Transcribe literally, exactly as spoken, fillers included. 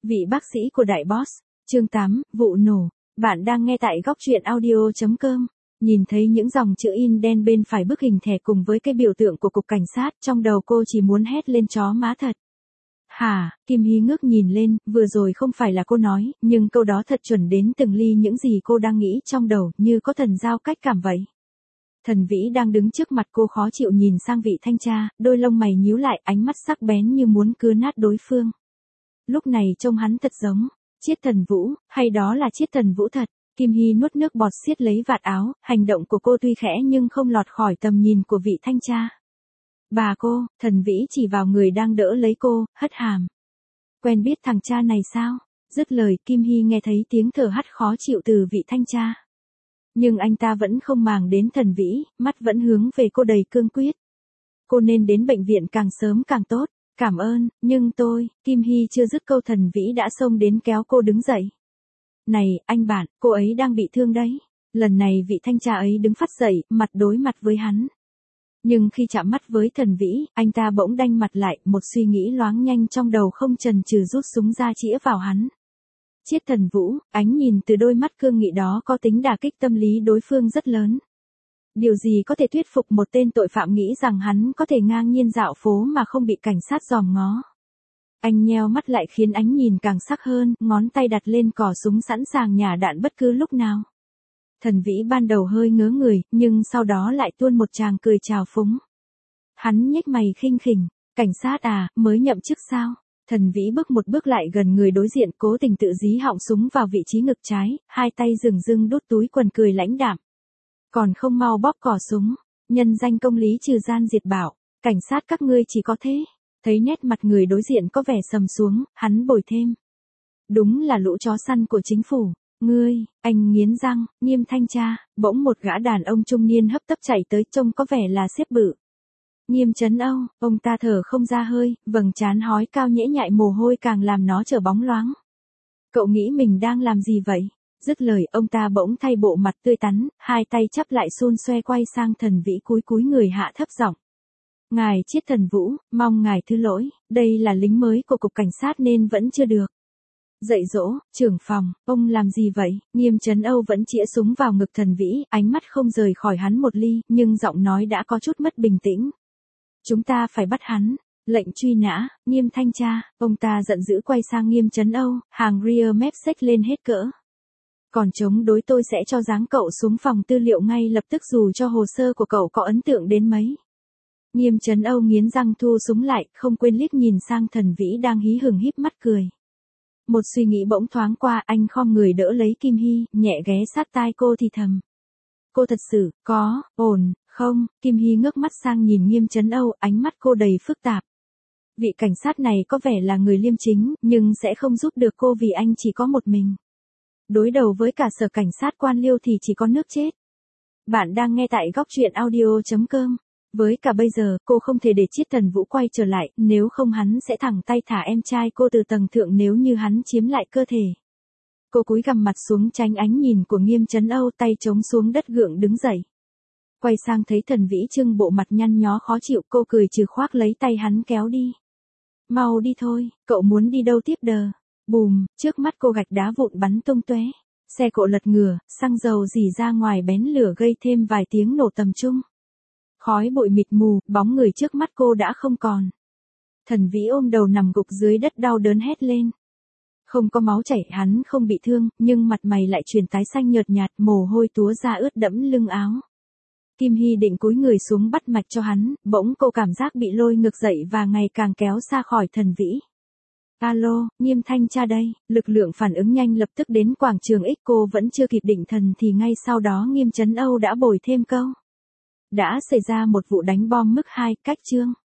Vị bác sĩ của đại boss, chương tám, vụ nổ. Bạn đang nghe tại góc truyện audio chấm com. Nhìn thấy những dòng chữ in đen bên phải bức hình thẻ cùng với cái biểu tượng của cục cảnh sát, trong đầu cô chỉ muốn hét lên chó má thật. Hả, Kim Hy ngước nhìn lên, vừa rồi không phải là cô nói, nhưng câu đó thật chuẩn đến từng ly những gì cô đang nghĩ trong đầu, như có thần giao cách cảm vậy. Thần Vĩ đang đứng trước mặt cô khó chịu nhìn sang vị thanh tra, đôi lông mày nhíu lại, ánh mắt sắc bén như muốn cứa nát đối phương. Lúc này trông hắn thật giống Chiết Thần Vũ, hay đó là Chiết Thần Vũ thật. Kim Hy nuốt nước bọt siết lấy vạt áo, hành động của cô tuy khẽ nhưng không lọt khỏi tầm nhìn của vị thanh tra. Bà cô, Thần Vĩ chỉ vào người đang đỡ lấy cô, hất hàm. Quen biết thằng cha này sao? Dứt lời, Kim Hy nghe thấy tiếng thở hắt khó chịu từ vị thanh tra. Nhưng anh ta vẫn không màng đến Thần Vĩ, mắt vẫn hướng về cô đầy cương quyết. Cô nên đến bệnh viện càng sớm càng tốt. Cảm ơn, nhưng tôi, Kim Hy chưa dứt câu Thần Vĩ đã xông đến kéo cô đứng dậy. Này, anh bạn, cô ấy đang bị thương đấy. Lần này vị thanh tra ấy đứng phắt dậy, mặt đối mặt với hắn. Nhưng khi chạm mắt với Thần Vĩ, anh ta bỗng đanh mặt lại, một suy nghĩ loáng nhanh trong đầu không chần chừ rút súng ra chĩa vào hắn. Chiết Thần Vũ, ánh nhìn từ đôi mắt cương nghị đó có tính đả kích tâm lý đối phương rất lớn. Điều gì có thể thuyết phục một tên tội phạm nghĩ rằng hắn có thể ngang nhiên dạo phố mà không bị cảnh sát dòm ngó. Anh nheo mắt lại khiến ánh nhìn càng sắc hơn, ngón tay đặt lên cò súng sẵn sàng nhả đạn bất cứ lúc nào. Thần Vĩ ban đầu hơi ngớ người, nhưng sau đó lại tuôn một tràng cười trào phúng. Hắn nhếch mày khinh khỉnh, cảnh sát à, mới nhậm chức sao? Thần Vĩ bước một bước lại gần người đối diện, cố tình tự dí họng súng vào vị trí ngực trái, hai tay dừng dưng đút túi quần cười lãnh đạm. Còn không mau bóp cò súng, nhân danh công lý trừ gian diệt bảo, cảnh sát các ngươi chỉ có thế. Thấy nét mặt người đối diện có vẻ sầm xuống, hắn bồi thêm. Đúng là lũ chó săn của chính phủ. Ngươi, anh nghiến răng, Nghiêm thanh tra, bỗng một gã đàn ông trung niên hấp tấp chạy tới, trông có vẻ là sếp bự. Nghiêm Trấn Âu, ông ta thở không ra hơi, vầng trán hói cao nhễ nhại mồ hôi càng làm nó trở bóng loáng. Cậu nghĩ mình đang làm gì vậy? Dứt lời, ông ta bỗng thay bộ mặt tươi tắn, hai tay chắp lại xôn xoe quay sang Thần Vĩ cúi cúi người hạ thấp giọng. Ngài Chiết Thần Vũ, mong ngài thứ lỗi, đây là lính mới của cục cảnh sát nên vẫn chưa được. Dạy dỗ, trưởng phòng, ông làm gì vậy? Nghiêm Trấn Âu vẫn chĩa súng vào ngực Thần Vĩ, ánh mắt không rời khỏi hắn một ly, nhưng giọng nói đã có chút mất bình tĩnh. Chúng ta phải bắt hắn. Lệnh truy nã, Nghiêm thanh tra, ông ta giận dữ quay sang Nghiêm Trấn Âu, hàng rear mép xếch lên hết cỡ. Còn chống đối tôi sẽ cho giáng cậu xuống phòng tư liệu ngay lập tức dù cho hồ sơ của cậu có ấn tượng đến mấy. Nghiêm Trấn Âu nghiến răng thu súng lại, không quên liếc nhìn sang Thần Vĩ đang hí hửng híp mắt cười. Một suy nghĩ bỗng thoáng qua, anh khom người đỡ lấy Kim Hy, nhẹ ghé sát tai cô thì thầm. Cô thật sự, có, ổn, không? Kim Hy ngước mắt sang nhìn Nghiêm Trấn Âu, ánh mắt cô đầy phức tạp. Vị cảnh sát này có vẻ là người liêm chính, nhưng sẽ không giúp được cô vì anh chỉ có một mình. Đối đầu với cả sở cảnh sát quan liêu thì chỉ có nước chết. Bạn đang nghe tại góc truyện audio chấm com. Với cả bây giờ, cô không thể để Chiết Thần Vũ quay trở lại, nếu không hắn sẽ thẳng tay thả em trai cô từ tầng thượng nếu như hắn chiếm lại cơ thể. Cô cúi gằm mặt xuống tránh ánh nhìn của Nghiêm Trấn Âu, tay chống xuống đất gượng đứng dậy. Quay sang thấy Thần Vĩ trưng bộ mặt nhăn nhó khó chịu, cô cười trừ khoác lấy tay hắn kéo đi. Mau đi thôi, cậu muốn đi đâu tiếp đờ? Bùm, trước mắt cô gạch đá vụn bắn tung tóe. Xe cộ lật ngửa, xăng dầu rỉ ra ngoài bén lửa gây thêm vài tiếng nổ tầm trung. Khói bụi mịt mù, bóng người trước mắt cô đã không còn. Thần Vĩ ôm đầu nằm gục dưới đất đau đớn hét lên. Không có máu chảy, hắn không bị thương, nhưng mặt mày lại chuyển tái xanh nhợt nhạt, mồ hôi túa ra ướt đẫm lưng áo. Kim Hy định cúi người xuống bắt mạch cho hắn, bỗng cô cảm giác bị lôi ngược dậy và ngày càng kéo xa khỏi Thần Vĩ. Alo, Nghiêm thanh tra đây, lực lượng phản ứng nhanh lập tức đến quảng trường X, cô vẫn chưa kịp định thần thì ngay sau đó Nghiêm Trấn Âu đã bồi thêm câu. Đã xảy ra một vụ đánh bom mức hai, cách chương.